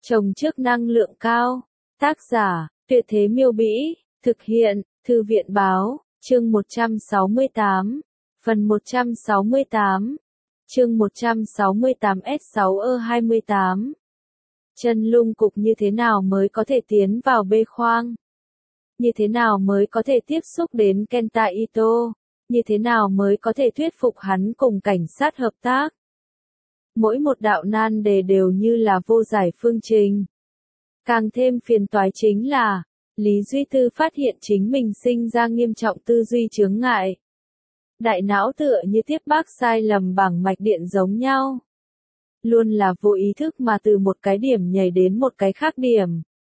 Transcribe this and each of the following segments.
Trồng trước năng lượng cao. Tác giả, Tuyệt Thế Miêu Bĩ. Thực hiện, Thư viện Báo. Chương 168. Phần 168. Chương 168 S6E28. Chân lung cục như thế nào mới có thể tiến vào bê khoang? Như thế nào mới có thể tiếp xúc đến Kenta Ito? Như thế nào mới có thể thuyết phục hắn cùng cảnh sát hợp tác? Mỗi một đạo nan đề đều như là vô giải phương trình. Càng thêm phiền toái chính là, Lý Duy Tư phát hiện chính mình sinh ra nghiêm trọng tư duy chướng ngại. Đại não tựa như tiếp bác sai lầm bảng mạch điện giống nhau. Luôn là vô ý thức mà từ một cái điểm nhảy đến một cái khác điểm.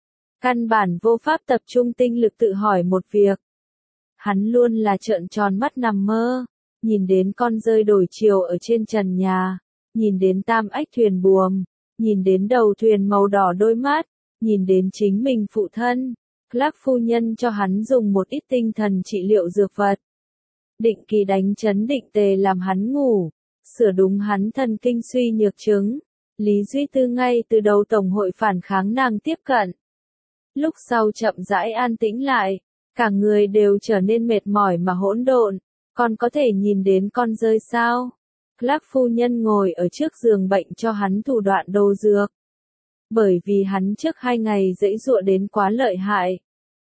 Căn bản vô pháp tập trung tinh lực tự hỏi một việc. Hắn luôn là trợn tròn mắt nằm mơ, nhìn đến con dơi đổi chiều ở trên trần nhà, nhìn đến tam ếch thuyền buồm, nhìn đến đầu thuyền màu đỏ đôi mắt, nhìn đến chính mình phụ thân. Clark phu nhân cho hắn dùng một ít tinh thần trị liệu dược vật. Định kỳ đánh chấn định tề làm hắn ngủ, sửa đúng hắn thần kinh suy nhược chứng. Lý Duy Tư ngay từ đầu tổng hội phản kháng nàng tiếp cận. Lúc sau chậm rãi an tĩnh lại, cả người đều trở nên mệt mỏi mà hỗn độn. Còn có thể nhìn đến con dơi sao? Clark phu nhân ngồi ở trước giường bệnh cho hắn thủ đoạn đồ dược. Bởi vì hắn trước 2 ngày giãy giụa đến quá lợi hại.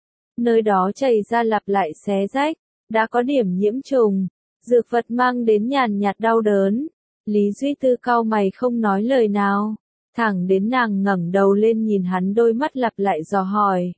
Nơi đó chảy ra lặp lại xé rách, đã có điểm nhiễm trùng, dược vật mang đến nhàn nhạt đau đớn. Lý Duy Tư cau mày không nói lời nào, thẳng đến nàng ngẩng đầu lên nhìn hắn đôi mắt lặp lại dò hỏi.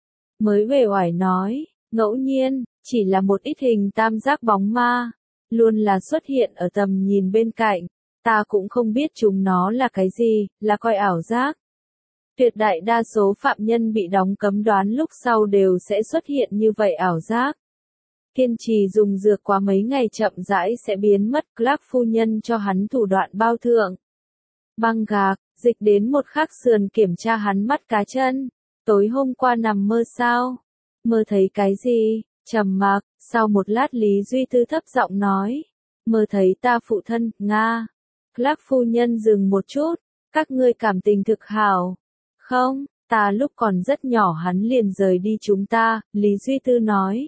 Mới uể oải nói, ngẫu nhiên, chỉ là một ít hình tam giác bóng ma, luôn là xuất hiện ở tầm nhìn bên cạnh, ta cũng không biết chúng nó là cái gì, là coi ảo giác. Tuyệt đại đa số phạm nhân bị đóng cấm đoán lúc sau đều sẽ xuất hiện như vậy ảo giác. Kiên trì dùng dược quá mấy ngày chậm rãi sẽ biến mất. Clark phu nhân cho hắn thủ đoạn bao thượng. Băng gạc, dịch đến một khắc sườn kiểm tra hắn mắt cá chân. Tối hôm qua nằm mơ sao? Mơ thấy cái gì? Trầm mặc, sau một lát Lý Duy Tư thấp giọng nói. Mơ thấy ta phụ thân, Nga. Clark phu nhân dừng một chút. Các ngươi cảm tình thực hảo. Không, ta lúc còn rất nhỏ hắn liền rời đi chúng ta, Lý Duy Tư nói.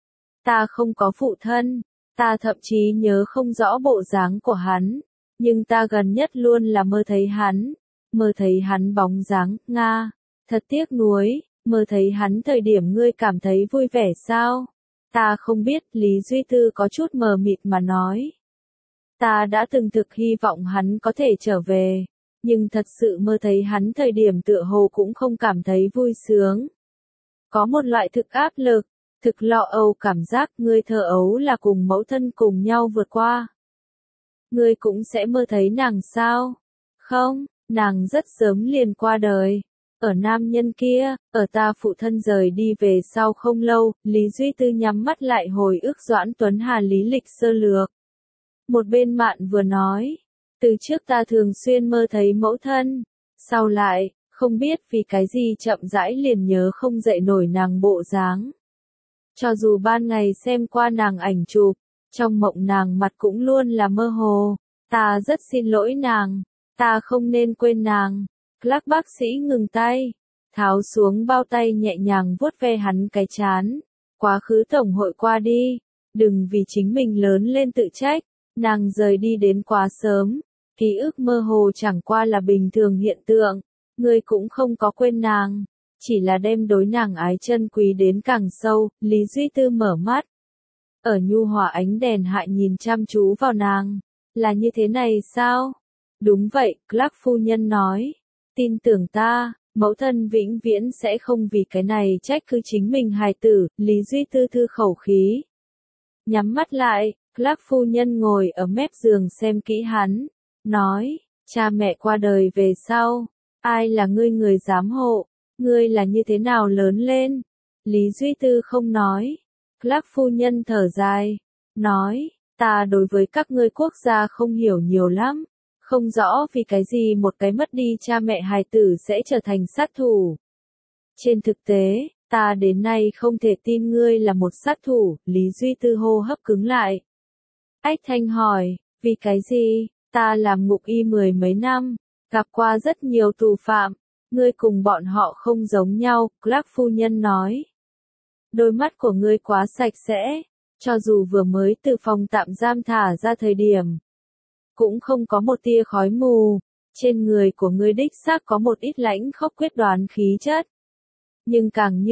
Ta không có phụ thân, ta thậm chí nhớ không rõ bộ dáng của hắn, nhưng ta gần nhất luôn là mơ thấy hắn bóng dáng, Nga. Thật tiếc nuối, mơ thấy hắn thời điểm ngươi cảm thấy vui vẻ sao? Ta không biết, Lý Duy Tư có chút mờ mịt mà nói. Ta đã từng thực hy vọng hắn có thể trở về. Nhưng thật sự mơ thấy hắn thời điểm tựa hồ cũng không cảm thấy vui sướng. Có một loại thực áp lực, thực lo âu cảm giác ngươi thơ ấu là cùng mẫu thân cùng nhau vượt qua. Ngươi cũng sẽ mơ thấy nàng sao? Không, nàng rất sớm liền qua đời. Ở nam nhân kia, ở ta phụ thân rời đi về sau không lâu, Lý Duy Tư nhắm mắt lại hồi ức Doãn Tuấn Hà lý lịch sơ lược. Một bên Mạn vừa nói. Từ trước ta thường xuyên mơ thấy mẫu thân, sau lại, không biết vì cái gì chậm rãi liền nhớ không dậy nổi nàng bộ dáng. Cho dù ban ngày xem qua nàng ảnh chụp, trong mộng nàng mặt cũng luôn là mơ hồ, ta rất xin lỗi nàng, ta không nên quên nàng. Clark bác sĩ ngừng tay, tháo xuống bao tay nhẹ nhàng vuốt ve hắn cái trán. Quá khứ tổng hội qua đi, đừng vì chính mình lớn lên tự trách, nàng rời đi đến quá sớm. Ký ức mơ hồ chẳng qua là bình thường hiện tượng, ngươi cũng không có quên nàng, chỉ là đem đối nàng ái chân quý đến càng sâu. Lý Duy Tư mở mắt, ở nhu hòa ánh đèn hạ nhìn chăm chú vào nàng, là như thế này sao? Đúng vậy, Clark phu nhân nói, tin tưởng ta, mẫu thân vĩnh viễn sẽ không vì cái này trách cứ chính mình hài tử. Lý Duy Tư thư khẩu khí, nhắm mắt lại, Clark phu nhân ngồi ở mép giường xem kỹ hắn. Nói, cha mẹ qua đời về sau, ai là ngươi người giám hộ, ngươi là như thế nào lớn lên? Lý Duy Tư không nói. Clark phu nhân thở dài, nói, ta đối với các ngươi quốc gia không hiểu nhiều lắm, không rõ vì cái gì một cái mất đi cha mẹ hài tử sẽ trở thành sát thủ. Trên thực tế, ta đến nay không thể tin ngươi là một sát thủ. Lý Duy Tư hô hấp cứng lại. Ách Thanh hỏi, vì cái gì? Ta làm ngục y 10 mấy năm, gặp qua rất nhiều tù phạm, Ngươi cùng bọn họ không giống nhau, Clark phu nhân nói. Đôi mắt của ngươi quá sạch sẽ, cho dù vừa mới từ phòng tạm giam thả ra thời điểm. Cũng không có một tia khói mù, trên người của ngươi đích xác có một ít lãnh khốc quyết đoán khí chất. Nhưng càng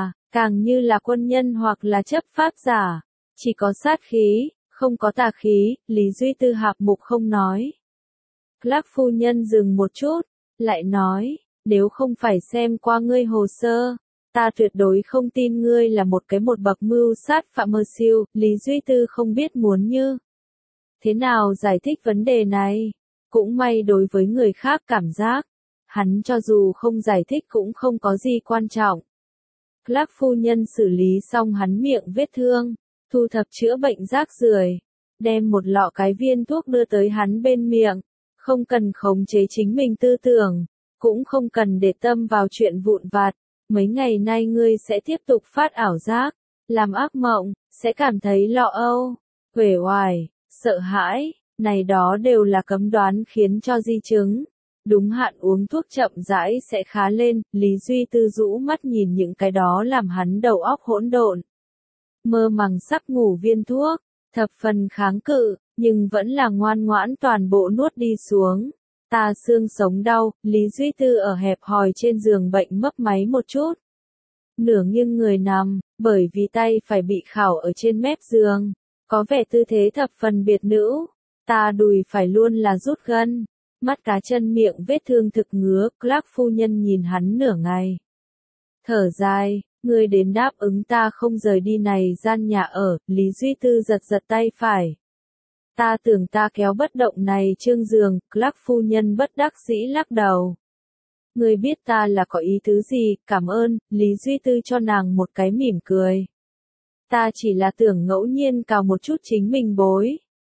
như là quân nhân hoặc là chấp pháp giả, chỉ có sát khí, không có tà khí, Lý Duy Tư hạc mục không nói. Clark phu nhân dừng một chút, lại nói, nếu không phải xem qua ngươi hồ sơ, ta tuyệt đối không tin ngươi là một bậc mưu sát phạm mơ siêu. Lý Duy Tư không biết muốn như thế nào giải thích vấn đề này. Cũng may đối với người khác cảm giác, hắn cho dù không giải thích cũng không có gì quan trọng. Clark phu nhân xử lý xong hắn miệng vết thương, thu thập chữa bệnh rác rưởi, đem một lọ cái viên thuốc đưa tới hắn bên miệng, không cần khống chế chính mình tư tưởng, cũng không cần để tâm vào chuyện vụn vặt. Mấy ngày nay ngươi sẽ tiếp tục phát ảo giác, làm ác mộng, sẽ cảm thấy lo âu, uể oải, sợ hãi, này đó đều là cấm đoán khiến cho di chứng. Đúng hạn uống thuốc chậm rãi sẽ khá lên. Lý Duy Tư rũ mắt nhìn những cái đó làm hắn đầu óc hỗn độn. Mơ màng sắp ngủ viên thuốc, thập phần kháng cự, nhưng vẫn là ngoan ngoãn toàn bộ nuốt đi xuống. Ta xương sống đau, Lý Duy Tư ở hẹp hòi trên giường bệnh mấp máy một chút. Nửa nghiêng người nằm, bởi vì tay phải bị khảo ở trên mép giường, có vẻ tư thế thập phần biệt nữ. Ta đùi phải luôn là rút gân, mắt cá chân miệng vết thương thực ngứa. Clark phu nhân nhìn hắn nửa ngày. Thở dài, ngươi đến đáp ứng ta không rời đi này gian nhà ở. Lý Duy Tư giật giật tay phải. Ta tưởng ta kéo bất động này trương giường. Clark phu nhân bất đắc dĩ lắc đầu. Ngươi biết ta là có ý tứ gì, cảm ơn. Lý Duy Tư cho nàng một cái mỉm cười. Ta chỉ là tưởng ngẫu nhiên cào một chút chính mình bối.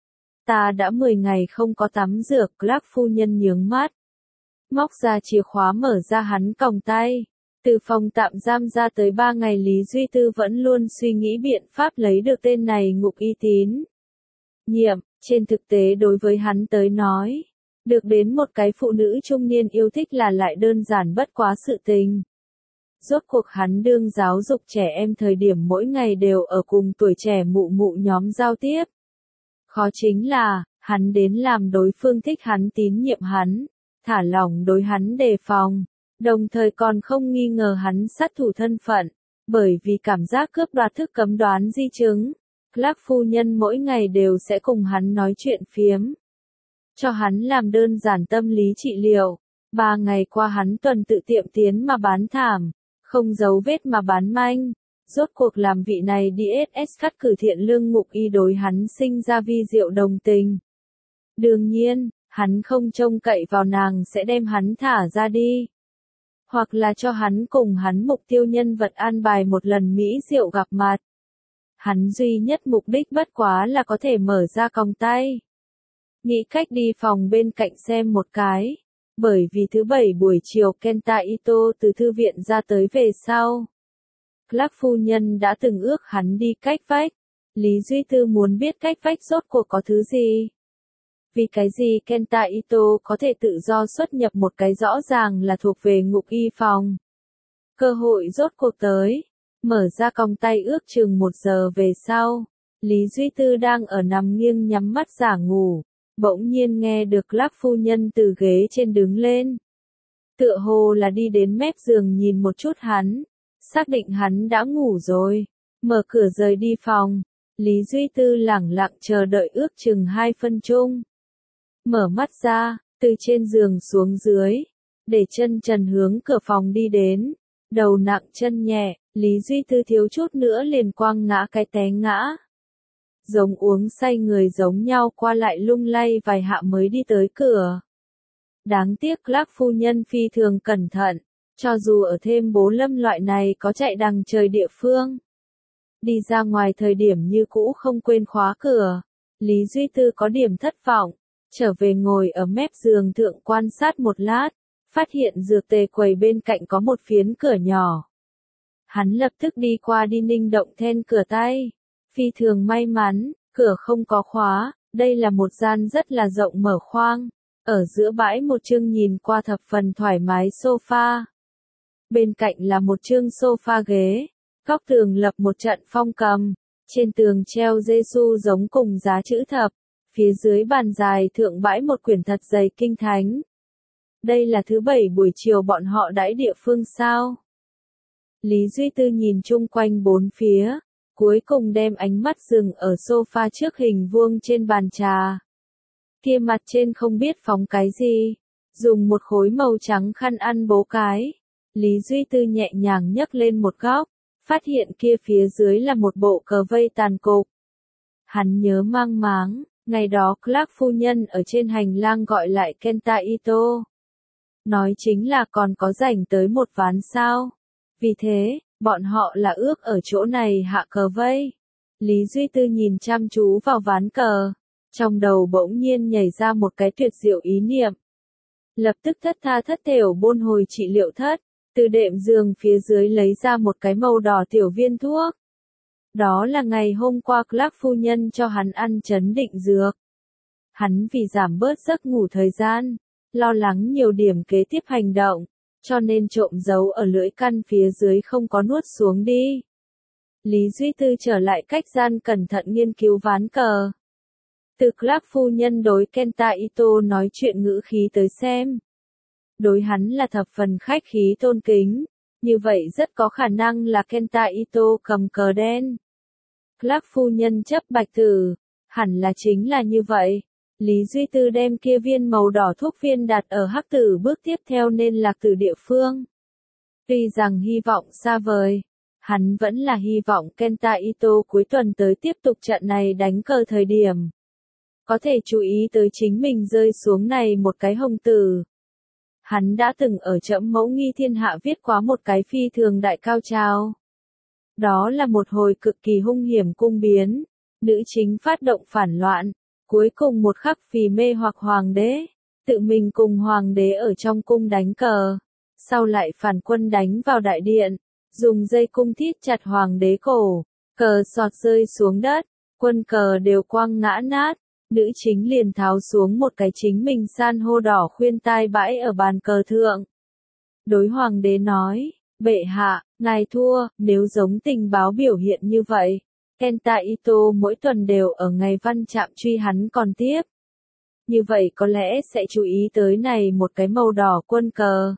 Ta đã 10 ngày không có tắm rửa. Clark phu nhân nhướng mắt, móc ra chìa khóa mở ra hắn còng tay. Từ phòng tạm giam ra tới 3 ngày Lý Duy Tư vẫn luôn suy nghĩ biện pháp lấy được tên này ngục y tín nhiệm. Trên thực tế đối với hắn tới nói, được đến một cái phụ nữ trung niên yêu thích là lại đơn giản bất quá sự tình. Rốt cuộc hắn đương giáo dục trẻ em thời điểm mỗi ngày đều ở cùng tuổi trẻ mụ mụ nhóm giao tiếp. Khó chính là, hắn đến làm đối phương thích hắn, tín nhiệm hắn, thả lỏng đối hắn đề phòng, đồng thời còn không nghi ngờ hắn sát thủ thân phận, bởi vì cảm giác cướp đoạt thức cấm đoán di chứng. Clark phu nhân mỗi ngày đều sẽ cùng hắn nói chuyện phiếm, cho hắn làm đơn giản tâm lý trị liệu. 3 ngày qua hắn tuần tự tiệm tiến mà bán thảm, không giấu vết mà bán manh. Rốt cuộc làm vị này DSS cắt cử thiện lương ngục y đối hắn sinh ra vi diệu đồng tình. Đương nhiên, hắn không trông cậy vào nàng sẽ đem hắn thả ra đi. Hoặc là cho hắn cùng hắn mục tiêu nhân vật an bài một lần mỹ diệu gặp mặt. Hắn duy nhất mục đích bất quá là có thể mở ra còng tay. Nghĩ cách đi phòng bên cạnh xem một cái. Bởi vì thứ 7 buổi chiều Kenta Ito từ thư viện ra tới về sau. Clark phu nhân đã từng ước hắn đi cách vách. Lý Duy Tư muốn biết cách vách rốt cuộc có thứ gì. Vì cái gì Kenta Ito có thể tự do xuất nhập một cái rõ ràng là thuộc về ngục y phòng. Cơ hội rốt cuộc tới. Mở ra còng tay ước chừng 1 giờ về sau. Lý Duy Tư đang ở nằm nghiêng nhắm mắt giả ngủ. Bỗng nhiên nghe được Clark phu nhân từ ghế trên đứng lên. Tựa hồ là đi đến mép giường nhìn một chút hắn. Xác định hắn đã ngủ rồi. Mở cửa rời đi phòng. Lý Duy Tư lẳng lặng chờ đợi ước chừng 2 phân chung. Mở mắt ra, từ trên giường xuống dưới. Để chân trần hướng cửa phòng đi đến. Đầu nặng chân nhẹ, Lý Duy Tư thiếu chút nữa liền quăng ngã cái té ngã. Giống uống say người giống nhau qua lại lung lay vài hạ mới đi tới cửa. Đáng tiếc Clark phu nhân phi thường cẩn thận, cho dù ở thêm bố lâm loại này có chạy đằng trời địa phương. Đi ra ngoài thời điểm như cũ không quên khóa cửa. Lý Duy Tư có điểm thất vọng, trở về ngồi ở mép giường thượng quan sát một lát, phát hiện dược tề quầy bên cạnh có một phiến cửa nhỏ. Hắn lập tức đi qua đi ninh động then cửa tay. Phi thường may mắn, cửa không có khóa, đây là một gian rất là rộng mở khoang. Ở giữa bãi một chương nhìn qua thập phần thoải mái sofa. Bên cạnh là một chương sofa ghế. Góc tường lập một trận phong cầm. Trên tường treo Giêsu giống cùng giá chữ thập. Phía dưới bàn dài thượng bãi một quyển thật dày kinh thánh. Đây là thứ 7 buổi chiều bọn họ đãi địa phương sao? Lý Duy Tư nhìn chung quanh bốn phía. Cuối cùng đem ánh mắt dừng ở sofa trước hình vuông trên bàn trà. Kia mặt trên không biết phóng cái gì. Dùng một khối màu trắng khăn ăn bố cái. Lý Duy Tư nhẹ nhàng nhấc lên một góc. Phát hiện kia phía dưới là một bộ cờ vây tàn cục. Hắn nhớ mang máng, ngày đó Clark phu nhân ở trên hành lang gọi lại Kenta Ito. Nói chính là còn có rảnh tới một ván sao. Vì thế, bọn họ là ước ở chỗ này hạ cờ vây. Lý Duy Tư nhìn chăm chú vào ván cờ. Trong đầu bỗng nhiên nhảy ra một cái tuyệt diệu ý niệm. Lập tức thất tha thất thểu bôn hồi trị liệu thất. Từ đệm giường phía dưới lấy ra một cái màu đỏ tiểu viên thuốc. Đó là ngày hôm qua Clark phu nhân cho hắn ăn trấn định dược. Hắn vì giảm bớt giấc ngủ thời gian, lo lắng nhiều điểm kế tiếp hành động, cho nên trộm giấu ở lưỡi căn phía dưới không có nuốt xuống đi. Lý Duy Tư trở lại cách gian cẩn thận nghiên cứu ván cờ. Từ Clark phu nhân đối Kenta Ito nói chuyện ngữ khí tới xem. Đối hắn là thập phần khách khí tôn kính, như vậy rất có khả năng là Kenta Ito cầm cờ đen. Clark phu nhân chấp bạch tử, hẳn là chính là như vậy. Lý Duy Tư đem kia viên màu đỏ thuốc viên đặt ở hắc tử bước tiếp theo nên lạc tử địa phương. Tuy rằng hy vọng xa vời, hắn vẫn là hy vọng Kenta Ito cuối tuần tới tiếp tục trận này đánh cờ thời điểm. Có thể chú ý tới chính mình rơi xuống này một cái hồng tử. Hắn đã từng ở Trẫm Mẫu Nghi Thiên Hạ viết quá một cái phi thường đại cao trào. Đó là một hồi cực kỳ hung hiểm cung biến, nữ chính phát động phản loạn, cuối cùng một khắc vì mê hoặc hoàng đế, tự mình cùng hoàng đế ở trong cung đánh cờ, sau lại phản quân đánh vào đại điện, dùng dây cung thít chặt hoàng đế cổ, cờ sọt rơi xuống đất, quân cờ đều quăng ngã nát. Nữ chính liền tháo xuống một cái chính mình san hô đỏ khuyên tai bãi ở bàn cờ thượng. Đối hoàng đế nói, bệ hạ, ngài thua, nếu giống tình báo biểu hiện như vậy. Kenta Ito mỗi tuần đều ở ngày văn trạm truy hắn còn tiếp. Như vậy có lẽ sẽ chú ý tới này một cái màu đỏ quân cờ.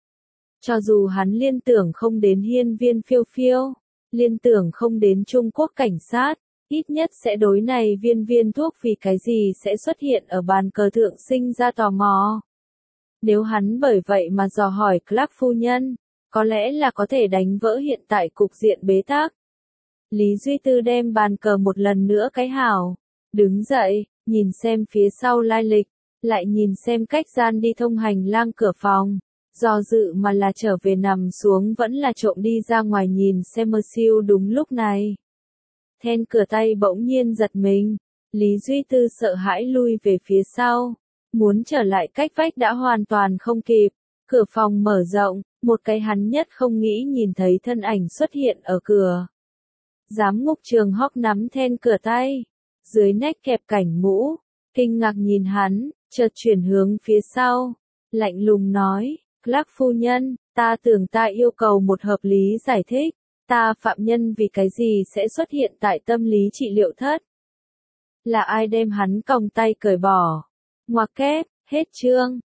Cho dù hắn liên tưởng không đến hiên viên phiêu phiêu, liên tưởng không đến Trung Quốc cảnh sát. Ít nhất sẽ đối này viên thuốc vì cái gì sẽ xuất hiện ở bàn cờ thượng sinh ra tò mò. Nếu hắn bởi vậy mà dò hỏi Clark phu nhân, có lẽ là có thể đánh vỡ hiện tại cục diện bế tắc. Lý Duy Tư đem bàn cờ một lần nữa cái hảo. Đứng dậy, nhìn xem phía sau lai lịch, lại nhìn xem cách gian đi thông hành lang cửa phòng. Do dự mà là trở về nằm xuống vẫn là trộm đi ra ngoài nhìn xem mơ siêu đúng lúc này. Then cửa tay bỗng nhiên giật mình, Lý Duy Tư sợ hãi lui về phía sau, muốn trở lại cách vách đã hoàn toàn không kịp, cửa phòng mở rộng, một cái hắn nhất không nghĩ nhìn thấy thân ảnh xuất hiện ở cửa. Giám ngục Trường Hóc nắm then cửa tay, dưới nách kẹp cảnh mũ, kinh ngạc nhìn hắn, chợt chuyển hướng phía sau, lạnh lùng nói, Clark phu nhân, ta tưởng ta yêu cầu một hợp lý giải thích. Ta phạm nhân vì cái gì sẽ xuất hiện tại tâm lý trị liệu thất? Là ai đem hắn còng tay cởi bỏ? Ngoặc kép, hết chương.